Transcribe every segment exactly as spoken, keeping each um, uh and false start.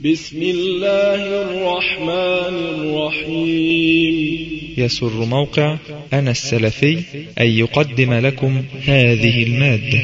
بسم الله الرحمن الرحيم. يسر موقع أنا السلفي أن يقدم لكم هذه المادة.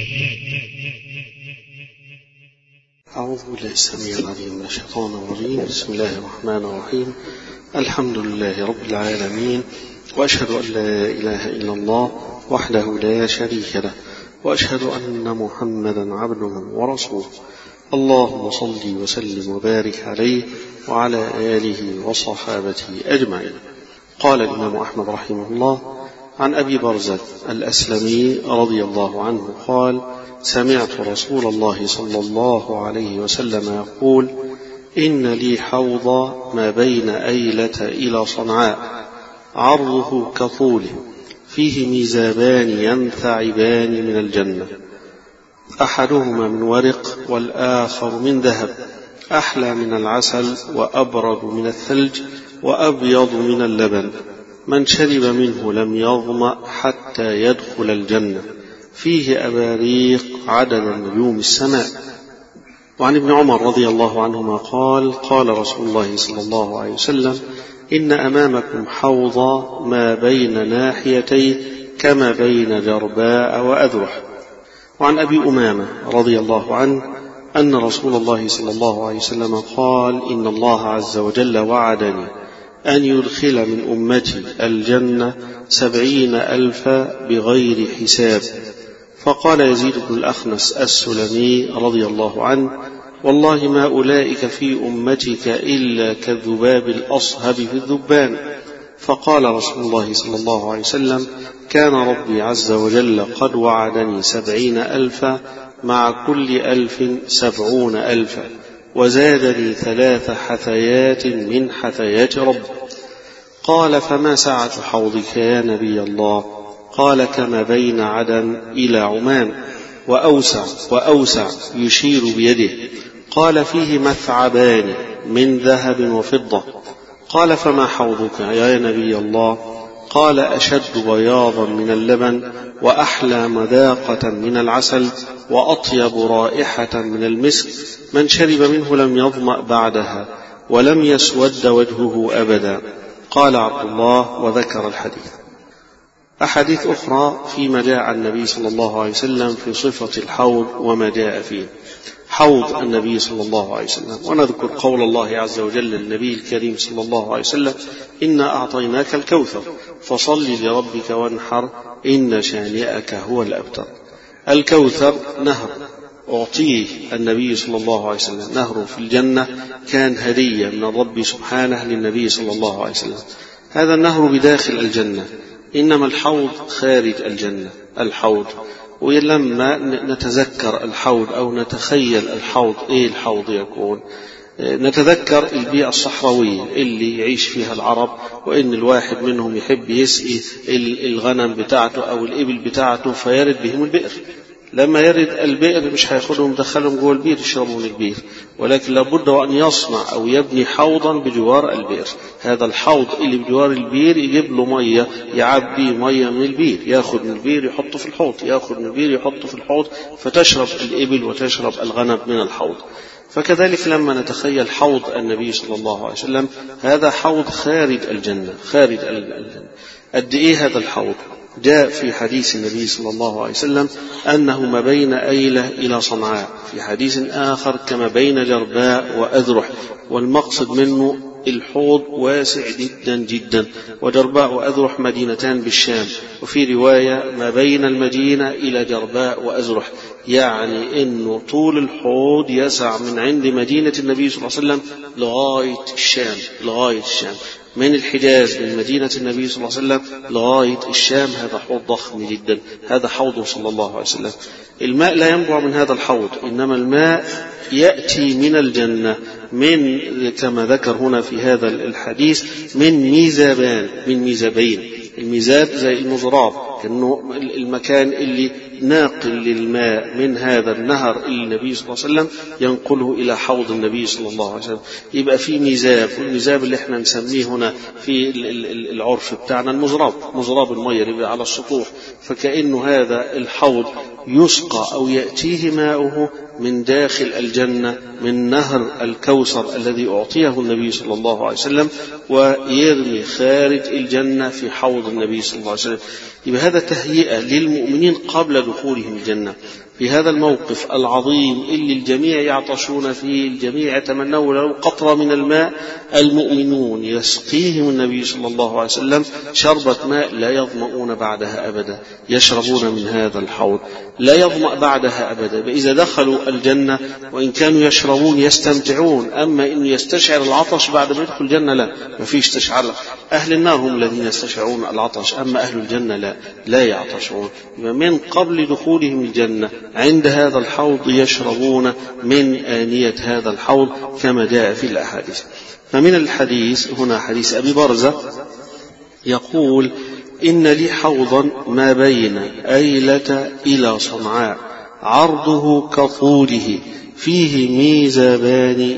أعوذ بالله السميع العليم من الشيطان الرجيم. بسم الله الرحمن الرحيم. الحمد لله رب العالمين، وأشهد أن لا إله إلا الله وحده لا شريك له، وأشهد أن محمدا عبده ورسوله. اللهم صل وسلم وبارك عليه وعلى آله وصحابته أجمعين. قال الإمام أحمد رحمه الله عن أبي برزة الأسلمي رضي الله عنه قال: سمعت رسول الله صلى الله عليه وسلم يقول: إن لي حوض ما بين أيلة إلى صنعاء، عرضه كطوله، فيه ميزابان ينثعبان من الجنة، أحدهما من ورق والآخر من ذهب، أحلى من العسل وأبرد من الثلج وأبيض من اللبن، من شرب منه لم يظمأ حتى يدخل الجنة، فيه أباريق عدد نجوم السماء. وعن ابن عمر رضي الله عنهما قال: قال رسول الله صلى الله عليه وسلم: إن أمامكم حوضا ما بين ناحيتيه كما بين جرباء وأذرح. وعن أبي أمامة رضي الله عنه أن رسول الله صلى الله عليه وسلم قال: إن الله عز وجل وعدني أن يدخل من أمتي الجنة سبعين ألفا بغير حساب. فقال يزيد بن الأخنس السلمي رضي الله عنه: والله ما أولئك في أمتك إلا كالذباب الأصهب في الذبان. فقال رسول الله صلى الله عليه وسلم: كان ربي عز وجل قد وعدني سبعين ألفا، مع كل ألف سبعون ألفا، وزادني ثلاث حثيات من حثيات رب. قال: فما سعة حوضك يا نبي الله؟ قال: كما بين عدن إلى عمان، وأوسع وأوسع، يشير بيده. قال: فيه مثعبان من ذهب وفضة. قال: فما حوضك يا نبي الله؟ قال: أشد بياضا من اللبن، وأحلى مذاقة من العسل، وأطيب رائحة من المسك، من شرب منه لم يظمأ بعدها ولم يسود وجهه أبدا. قال عبد الله وذكر الحديث. أحاديث أخرى فيما جاء عن النبي صلى الله عليه وسلم في صفة الحوض وما جاء فيه. حوض النبي صلى الله عليه وسلم، ونذكر قول الله عز وجل للنبي الكريم صلى الله عليه وسلم: إنا أعطيناك الكوثر فصل لربك وانحر إن شانئك هو الأبتر. الكوثر نهر أعطيه النبي صلى الله عليه وسلم، نهر في الجنة، كان هدية من الرب سبحانه للنبي صلى الله عليه وسلم. هذا النهر بداخل الجنة، إنما الحوض خارج الجنة. الحوض، ولما نتذكر الحوض أو نتخيل الحوض، إيه الحوض يكون؟ نتذكر البيئة الصحراوية اللي يعيش فيها العرب، وإن الواحد منهم يحب يسقي الغنم بتاعته أو الإبل بتاعته فيرد بهم البئر. لما يرد البئر مش هياخدهم دخلهم جوه البئر يشربوا من البئر، ولكن لابد أن يصنع أو يبني حوضا بجوار البئر. هذا الحوض اللي بجوار البئر يجيب له مية، يعبي مية من البئر، ياخد من البئر يحطه في الحوض، ياخد من البئر يحطه في الحوض، فتشرب الإبل وتشرب الغنم من الحوض. فكذلك لما نتخيل حوض النبي صلى الله عليه وسلم، هذا حوض خارج الجنة، خارج الجنة. قد إيه هذا الحوض؟ جاء في حديث النبي صلى الله عليه وسلم أنه ما بين أيلة إلى صنعاء، في حديث آخر كما بين جرباء وأذرح، والمقصد منه الحوض واسع جدا جدا. وجرباء وأذرح مدينتان بالشام، وفي رواية ما بين المدينة إلى جرباء وأذرح، يعني إنه طول الحوض يسع من عند مدينة النبي صلى الله عليه وسلم لغاية الشام، لغاية الشام، من الحجاز من مدينة النبي صلى الله عليه وسلم لغاية الشام. هذا حوض ضخم جدا، هذا حوضه صلى الله عليه وسلم. الماء لا ينبع من هذا الحوض، إنما الماء يأتي من الجنة، من كما ذكر هنا في هذا الحديث من ميزابان، من ميزابين. الميزاب زي المزراب، كأنه المكان اللي ناقل للماء من هذا النهر اللي النبي صلى الله عليه وسلم ينقله إلى حوض النبي صلى الله عليه وسلم. يبقى في ميزاب، والميزاب اللي احنا نسميه هنا في العرف بتاعنا المزراب، مزراب المية اللي على السطوح. فكأنه هذا الحوض يسقى أو يأتيه ماؤه من داخل الجنة من نهر الكوثر الذي أعطيه النبي صلى الله عليه وسلم، ويرمي خارج الجنة في حوض النبي صلى الله عليه وسلم. يبقى هذا تهيئة للمؤمنين قبل دخولهم الجنة في هذا الموقف العظيم اللي الجميع يعطشون فيه، الجميع يتمنون له قطرة من الماء. المؤمنون يسقيهم النبي صلى الله عليه وسلم شربة ماء لا يظمؤون بعدها أبدا، يشربون من هذا الحوض لا يظمأ بعدها أبدا. إذا دخلوا الجنة وإن كانوا يشربون يستمتعون، أما إن يستشعر العطش بعد ما يدخل الجنة لا، ما فيش تشعر. أهل النار هم الذين يستشعرون العطش، أما أهل الجنة لا لا يعطشون. من قبل دخولهم الجنة عند هذا الحوض يشربون من آنية هذا الحوض كما جاء في الأحاديث. فمن الحديث هنا حديث أبي برزة يقول: إن لي حوضا ما بين أيلة إلى صنعاء عرضه كطوله، فيه ميزابان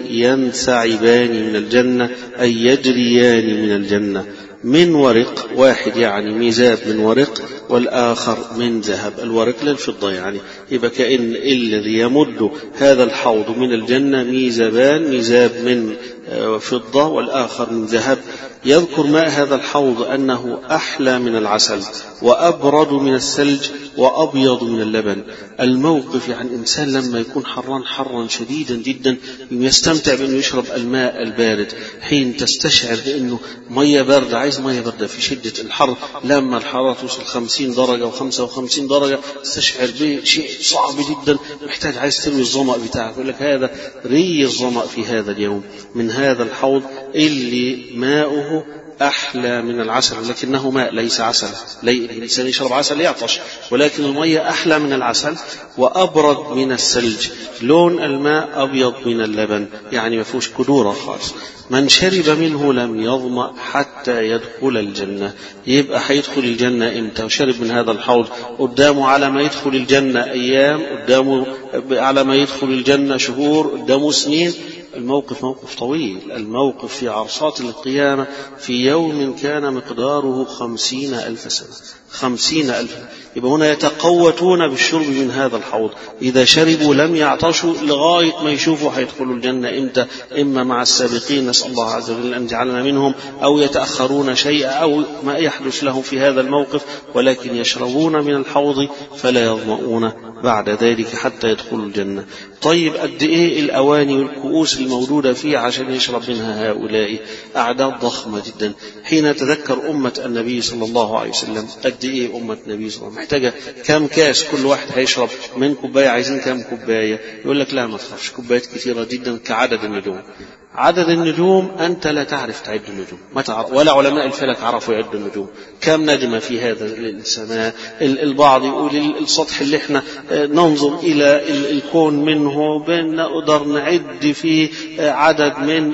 ينسعبان من الجنة أي يجريان من الجنة، من ورق، واحد يعني ميزاب من ورق والآخر من ذهب. الورق للفضة يعني، يبقى كأن الذي يمد هذا الحوض من الجنة ميزابان، ميزاب من فضة والآخر من ذهب. يذكر ماء هذا الحوض أنه أحلى من العسل وأبرد من الثلج وأبيض من اللبن. الموقف يعني إنسان لما يكون حران حرا شديدا جدا يستمتع بأنه يشرب الماء البارد، حين تستشعر بأنه مية باردة، عايز مية باردة في شدة الحر، لما الحرارة توصل خمسين درجة وخمسة وخمسين درجة تستشعر بشيء صعب جدا، محتاج عايز تروي الظمأ بتاعك. يقول لك هذا ري الظمأ في هذا اليوم من هذا الحوض اللي ماؤه أحلى من العسل، ولكنه ماء ليس عسل. الإنسان يشرب عسل يعطش، ولكن المية أحلى من العسل وأبرد من الثلج. لون الماء أبيض من اللبن، يعني ما فيهوش كدورة خالص. من شرب منه لم يظمأ حتى يدخل الجنة. يبقى هيدخل الجنة إمتى؟ وشرب من هذا الحوض قدامه على ما يدخل الجنة أيام، قدامه على ما يدخل الجنة شهور، قدامه سنين. الموقف موقف طويل، الموقف في عرصات القيامة في يوم كان مقداره خمسين ألف سنة، خمسين ألف. يبقى هنا يتقوتون بالشرب من هذا الحوض، إذا شربوا لم يعطشوا لغاية ما يشوفوا هيدخلوا الجنة إمتى، إما مع السابقين نسأل الله عز وجل أن يجعلنا منهم، أو يتأخرون شيئا، أو ما يحدث لهم في هذا الموقف، ولكن يشربون من الحوض فلا يظمؤون بعد ذلك حتى يدخلوا الجنة. طيب قد إيه الأواني والكؤوس الموجودة فيه عشان يشرب منها هؤلاء؟ أعداد ضخمة جدا. حين تذكر أمة النبي صلى الله عليه وسلم، قد إيه أمة النبي صلى الله عليه وسلم محتاجة كم كاس، كل واحد هيشرب من كوباية، عايزين كم كوباية؟ يقول لك لا ما تخافش، كوبايات كثيرة جدا كعدد النجوم. عدد النجوم أنت لا تعرف تعد النجوم، ما تعرف، ولا علماء الفلك عرفوا يعدوا النجوم. كم نجمة في هذا السماء؟ البعض يقول السطح اللي احنا ننظر إلى الكون منه بنقدر نعد فيه عدد من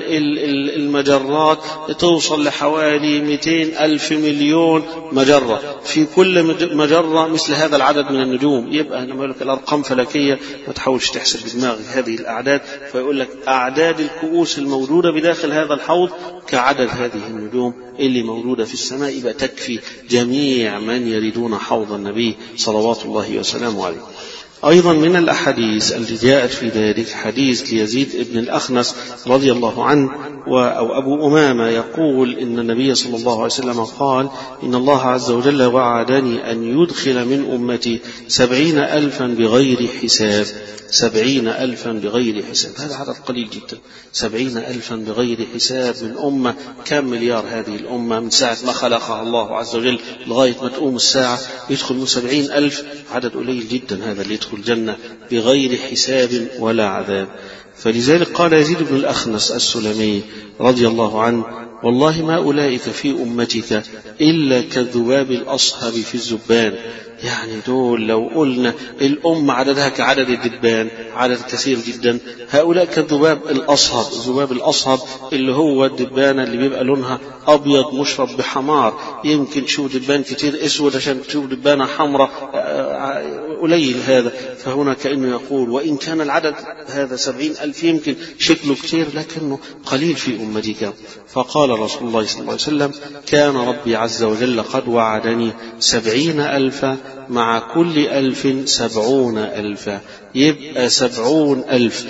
المجرات تصل لحوالي مئتين ألف مليون مجرة، في كل مجرة مثل هذا العدد من النجوم. يبقى أنا بقول لك الأرقام فلكية، ما تحاولش تحسب بدماغك هذه الأعداد. فيقول لك أعداد الكؤوس الموجودة بداخل هذا الحوض كعدد هذه النجوم اللي موجودة في السماء، يبقى تكفي جميع من يريدون حوض النبي صلوات الله وسلامه عليه. أيضا من الأحاديث التي جاءت في ذلك حديث ليزيد بن الأخنس رضي الله عنه أو أبو أمامة يقول إن النبي صلى الله عليه وسلم قال: إن الله عز وجل وعدني أن يدخل من أمتي سبعين ألفا بغير حساب. سبعين ألفا بغير حساب، هذا عدد قليل جدا. سبعين ألفا بغير حساب من أمة، كم مليار هذه الأمة من ساعة ما خلقها الله عز وجل لغاية ما تقوم الساعة، يدخل من سبعين ألف، عدد قليل جدا هذا اللي يدخل الجنة بغير حساب ولا عذاب. فلذلك قال يزيد بن الأخنس السلمي رضي الله عنه: والله ما أولئك في أمتك إلا كالذباب الأصهب في الزبان. يعني دول لو قلنا الأمة عددها كعدد الدبان، عدد كثير جدا، هؤلاء كالذباب الأصهب. الذباب الأصهب اللي هو الدبانة اللي بيبقى لونها أبيض مشرب بحمار. يمكن تشوف دبان كتير أسود عشان تشوف دبانة حمراء قليل هذا. فهنا كأنه يقول وإن كان العدد هذا سبعين ألف يمكن شكله كتير لكنه قليل في أمتك. فقال رسول الله صلى الله عليه وسلم كان ربي عز وجل قد وعدني سبعين ألفا مع كل ألف سبعون ألفا، يبقى سبعون ألف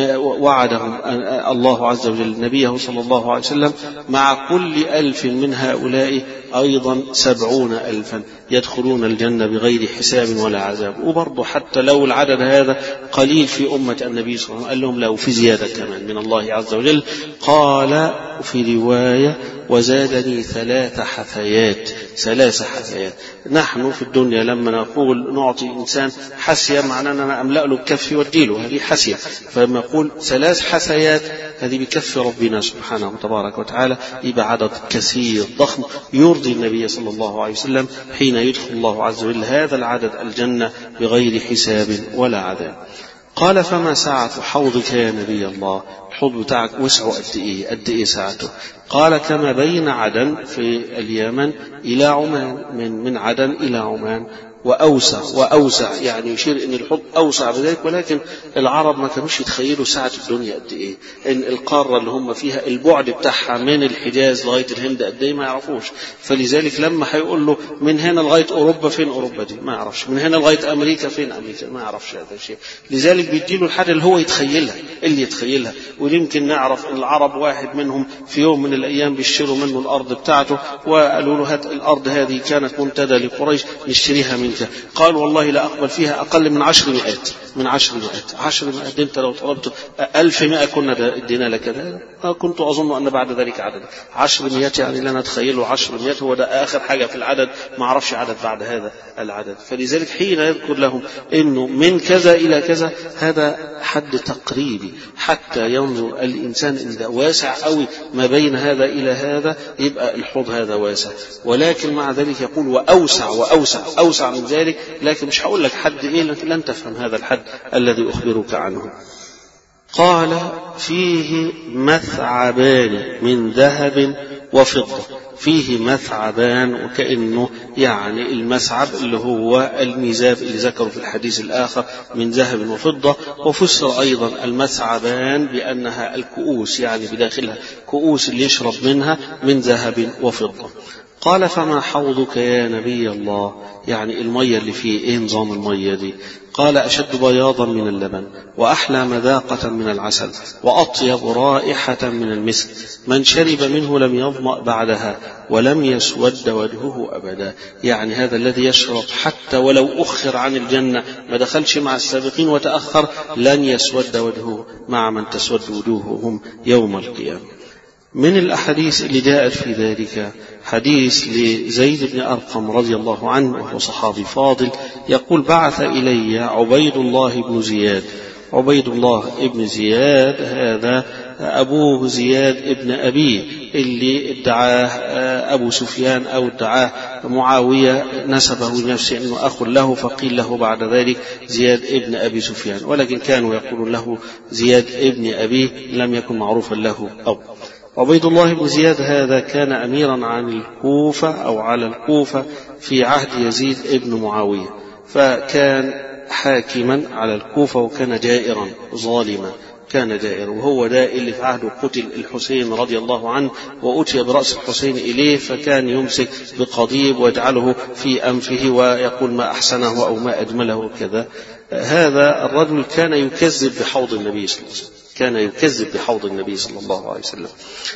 وعدهم الله عز وجل نبيه صلى الله عليه وسلم مع كل ألف من هؤلاء أيضا سبعون ألفا يدخلون الجنة بغير حساب ولا عذاب. وبرضه حتى لو العدد هذا قليل في أمة النبي صلى الله عليه وسلم قال لهم لو في زيادة كمان من الله عز وجل. قال في رواية وزادني ثلاث حثيات، ثلاث حثيات. نحن في الدنيا لما نقول نعطي إنسان حسية معناه أننا أملأ له بكفي وديله، هذه حسية. فلما نقول ثلاث حثيات هذه بكف ربنا سبحانه وتبارك وتعالى، يبقى عدد كثير ضخم يرضي النبي صلى الله عليه وسلم حين يدخل الله عز وجل هذا العدد الجنة بغير حساب ولا عذاب. قال فما ساعة حوضك يا نبي الله؟ الحوض بتاعك وسعه قد ايه؟ قد ايه ساعته؟ قال كما بين عدن في اليمن إلى عمان، من من عدن إلى عمان، وأوسع وأوسع، يعني يشير إن الحوض أوسع بذلك. ولكن العرب ما كانوش يتخيلوا ساعة الدنيا قد إيه، إن القارة اللي هم فيها البعد بتاعها من الحجاز لغاية الهند قد إيه ما يعرفوش. فلذلك لما هيقول له من هنا لغاية أوروبا فين أوروبا دي ما يعرفش، من هنا لغاية أمريكا فين أمريكا ما يعرفش هذا الشيء. لذلك بيديله الحاجة اللي هو يتخيلها اللي يتخيلها. ويمكن نعرف إن العرب واحد منهم في يوم من الأيام بيشتروا منه الأرض بتاعته، وقالوا له هات الأرض هذه كانت منتدى لقريش نشتريها منك. قال والله لا أقبل فيها أقل من عشر مئات، من عشر مئات. عشر مئات أنت لو طلبت ألف مئة كنا ادينا لك هذا. كنت أظن أن بعد ذلك عدد عشر مئات، يعني لا نتخيله عشر مئات هو ده آخر حاجة في العدد، ما عرفش عدد بعد هذا العدد. فلذلك حين يذكر لهم إنه من كذا إلى كذا هذا حد تقريبي حتى ينظر الإنسان إذا واسع قوي ما بين هذا إلى هذا يبقى الحوض هذا واسع. ولكن مع ذلك يقول وأوسع وأوسع أوسع من ذلك، لكن مش هقول لك حد إيه لن تفهم هذا الحد الذي أخبرك عنه. قال فيه مثعبان من ذهب وفضة، فيه مثعبان وكأنه يعني المسعب اللي هو الميزاب اللي ذكروا في الحديث الآخر من ذهب وفضة. وفسر أيضا المثعبان بأنها الكؤوس، يعني بداخلها كؤوس اللي يشرب منها من ذهب وفضة. قال فما حوضك يا نبي الله؟ يعني المية اللي فيه ايه نظام المية دي؟ قال أشد بياضا من اللبن، وأحلى مذاقة من العسل، وأطيب رائحة من المسك، من شرب منه لم يظمأ بعدها ولم يسود وجهه أبدا. يعني هذا الذي يشرب حتى ولو أخر عن الجنة ما دخلش مع السابقين وتأخر لن يسود وجهه مع من تسود وجوههم يوم القيامة. من الأحاديث اللي جاءت في ذلك حديث لزيد بن أرقم رضي الله عنه وهو صحابي فاضل، يقول بعث إلي عبيد الله بن زياد. عبيد الله بن زياد هذا أبوه زياد ابن أبيه اللي ادعاه أبو سفيان أو ادعاه معاوية، نسبه لنفسه أنه أخ له، فقيل له بعد ذلك زياد ابن أبي سفيان، ولكن كانوا يقولون له زياد ابن أبيه، لم يكن معروفا له أو. عبيد الله بن زياد هذا كان أميرا عن الكوفة أو على الكوفة في عهد يزيد ابن معاوية، فكان حاكما على الكوفة وكان جائرا ظالما، كان جائر. وهو ده اللي في عهده قتل الحسين رضي الله عنه وأتي برأس الحسين إليه، فكان يمسك بقضيب ويجعله في أنفه ويقول ما أحسنه أو ما أجمله كذا. هذا الرجل كان يكذب بحوض النبي صلى الله عليه وسلم، كان يكذب بحوض النبي صلى الله عليه وسلم.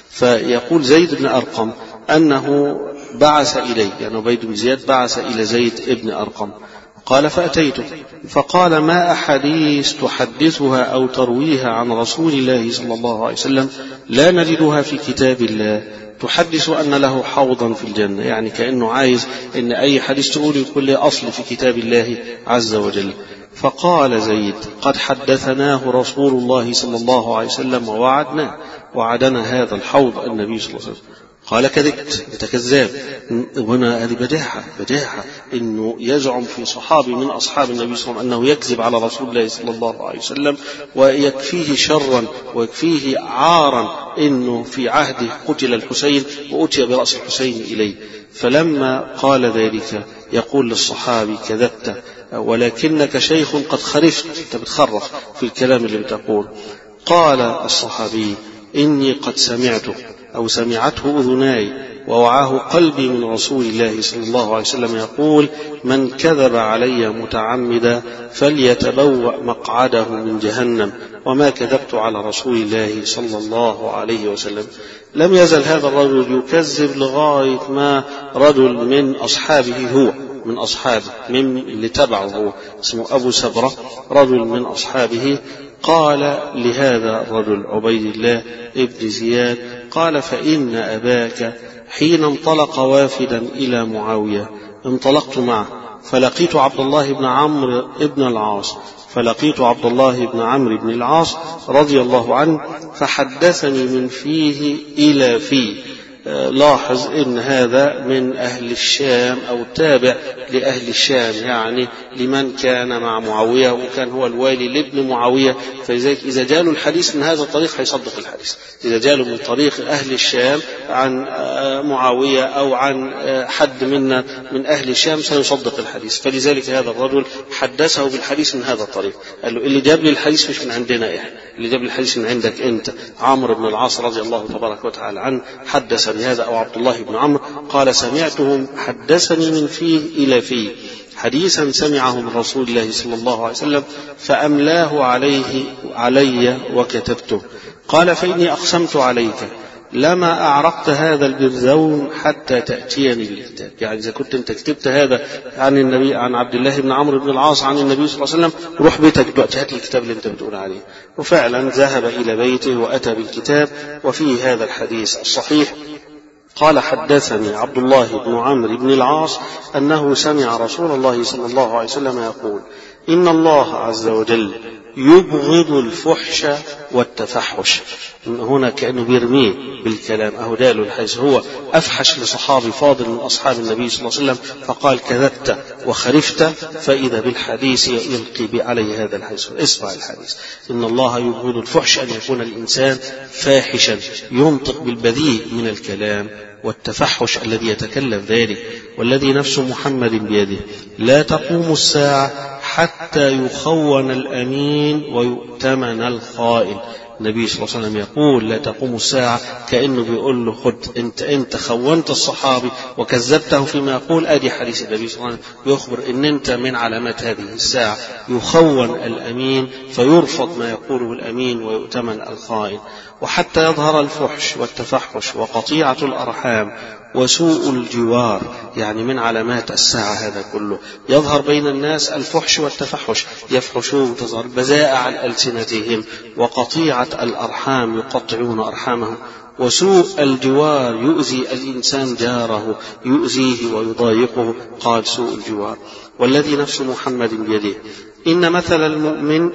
فيقول زيد بن أرقم أنه بعث إليه، يعني عبيد بن زياد بعث إلى زيد بن أرقم، قال فأتيته فقال ما أحاديث تحدثها أو ترويها عن رسول الله صلى الله عليه وسلم لا نجدها في كتاب الله تحدث أن له حوضا في الجنة. يعني كأنه عايز أن أي حديث تقول يكون له أصل في كتاب الله عز وجل. فقال زيد قد حدثناه رسول الله صلى الله عليه وسلم ووعدنا وعدنا هذا الحوض النبي صلى الله عليه وسلم. قال كذبت، أنت كذاب. وهنا هذه بداحة بداحة إنه يزعم في صحابي من أصحاب النبي صلى الله عليه وسلم أنه يكذب على رسول الله صلى الله عليه وسلم، ويكفيه شرا ويكفيه عارا إنه في عهده قتل الحسين وأتي برأس الحسين إليه. فلما قال ذلك يقول للصحابي كذبت ولكنك شيخ قد خرفت، أنت بتخرف في الكلام اللي بتقول. قال الصحابي إني قد سمعته أو سمعته أذناي ووعاه قلبي من رسول الله صلى الله عليه وسلم يقول من كذب علي متعمدا فليتبوأ مقعده من جهنم وما كذبت على رسول الله صلى الله عليه وسلم. لم يزل هذا الرجل يكذب لغاية ما رجل من أصحابه، هو من أصحابه من اللي تبعه هو اسمه أبو سبرة، رجل من أصحابه، قال لهذا الرجل عبيد الله ابن زياد قال فإن أباك حين انطلق وافدا إلى معاوية انطلقت معه فلقيت عبد الله بن عمرو بن العاص فلقيت عبد الله بن عمرو بن العاص رضي الله عنه فحدثني من فيه إلى فيه. لاحظ إن هذا من أهل الشام أو تابع لأهل الشام، يعني لمن كان مع معاوية وكان هو الوالي لابن معاوية، فلذلك إذا جاله الحديث من هذا الطريق هيصدق الحديث. إذا جاله من طريق أهل الشام عن معاوية أو عن حد منا من أهل الشام سيصدق الحديث. فلذلك هذا الرجل حدثه بالحديث من هذا الطريق، قال له اللي جاب لي الحديث مش من عندنا إحنا، اللي جاب لي الحديث من عندك أنت. عمرو بن العاص رضي الله تبارك وتعالى عنه حدث بهذا، أو عبد الله بن عمرو قال سمعتهم حدثني من فيه إلى فيه حديثا سمعه من رسول الله صلى الله عليه وسلم فأملاه عليه علي وكتبته. قال فإني أقسمت عليك لما أعرقت هذا البرزون حتى تأتيني بالكتاب. يعني إذا كنت أنت كتبت هذا عن النبي عن عبد الله بن عمرو بن العاص عن النبي صلى الله عليه وسلم، روح بيتك دلوقتي هات الكتاب اللي أنت بتقول عليه. وفعلا ذهب إلى بيته وأتى بالكتاب، وفيه هذا الحديث الصحيح. قال حدثني عبد الله بن عمرو بن العاص أنه سمع رسول الله صلى الله عليه وسلم يقول إن الله عز وجل يبغض الفحش والتفحش. هنا كأنه بيرميه بالكلام، أهو داله الحديث، هو أفحش لصحابي فاضل من أصحاب النبي صلى الله عليه وسلم فقال كذبت وخرفت، فإذا بالحديث يلقي عليه هذا الحديث. اسمع الحديث: إن الله يبغض الفحش أن يكون الإنسان فاحشا ينطق بالبذيء من الكلام، والتفحش الذي يتكلم ذلك. والذي نفس محمد بيده لا تقوم الساعة حتى يخون الأمين ويؤتمن الخائن. النبي صلى الله عليه وسلم يقول لا تقوم الساعة، كأنه بيقول له خد انت انت خونت الصحابي وكذبته فيما يقول. ادي حديث النبي صلى الله عليه وسلم يخبر ان انت من علامات هذه الساعة يخون الأمين فيرفض ما يقوله الأمين ويؤتمن الخائن. وحتى يظهر الفحش والتفحش وقطيعة الأرحام وسوء الجوار، يعني من علامات الساعة هذا كله. يظهر بين الناس الفحش والتفحش، يفحشون، تظهر بذاء عن ألسنتهم، وقطيعة الأرحام يقطعون أرحامهم، وسوء الجوار يؤذي الإنسان جاره، يؤذيه ويضايقه. قال سوء الجوار. والذي نفس محمد بيده إن مثل المؤمن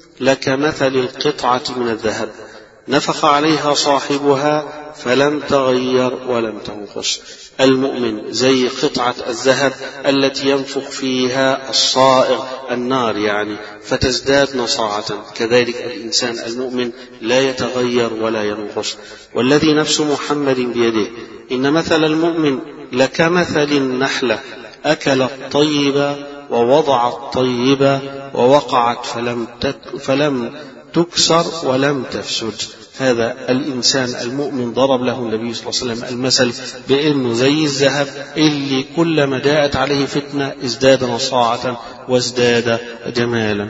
لكمثل القطعة من الذهب نفخ عليها صاحبها فلم تغير ولم تنقص. المؤمن زي قطعة الذهب التي ينفخ فيها الصائغ النار يعني فتزداد نصاعة، كذلك الإنسان المؤمن لا يتغير ولا ينقص. والذي نفس محمد بيده إن مثل المؤمن لكمثل النحلة أكلت طيبا ووضعت طيبا ووقعت فلم تك فلم تكسر ولم تفسد. هذا الإنسان المؤمن ضرب له النبي صلى الله عليه وسلم المثل بأنه زي الذهب اللي كلما جاءت عليه فتنة ازداد نصاعة وازداد جمالا.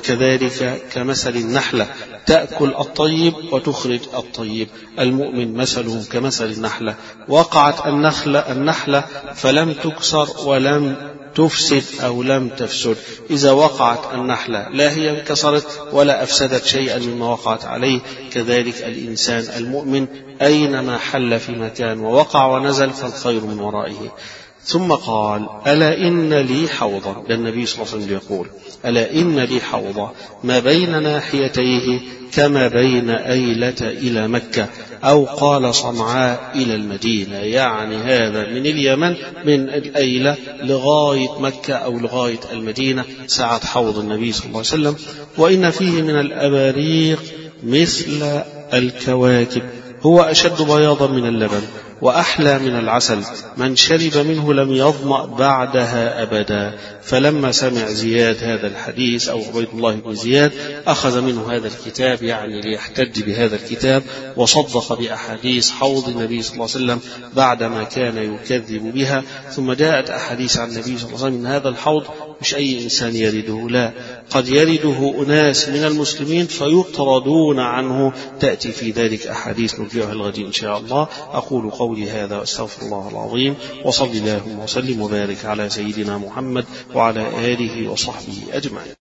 وكذلك كمثل النحلة تأكل الطيب وتخرج الطيب. المؤمن مثله كمثل النحلة، وقعت النخلة النحلة فلم تكسر ولم تفسد أو لم تفسد. إذا وقعت النحلة لا هي انكسرت ولا أفسدت شيئا مما وقعت عليه. كذلك الإنسان المؤمن أينما حل في مكان ووقع ونزل فالخير من ورائه. ثم قال ألا إن لي حوضا، ده النبي صلى الله عليه وسلم يقول ألا إن لي حوضا ما بين ناحيتيه كما بين أيلة إلى مكة، أو قال صنعاء إلى المدينة، يعني هذا من اليمن من الأيلة لغاية مكة أو لغاية المدينة سعة حوض النبي صلى الله عليه وسلم. وإن فيه من الأباريق مثل الكواكب، هو أشد بياضا من اللبن وأحلى من العسل، من شرب منه لم يظمأ بعدها أبدا. فلما سمع زياد هذا الحديث أو عبيد الله بن زياد أخذ منه هذا الكتاب، يعني ليحتج بهذا الكتاب، وصدق بأحاديث حوض النبي صلى الله عليه وسلم بعدما كان يكذب بها. ثم جاءت أحاديث عن النبي صلى الله عليه وسلم من هذا الحوض مش أي إنسان يرده، لا، قد يرده أناس من المسلمين فيطردون عنه، تأتي في ذلك أحاديث نرجعها الغد إن شاء الله. أقول قولي هذا وأستغفر الله العظيم، وصلي اللهم وسلم وبارك على سيدنا محمد وعلى آله وصحبه أجمعين.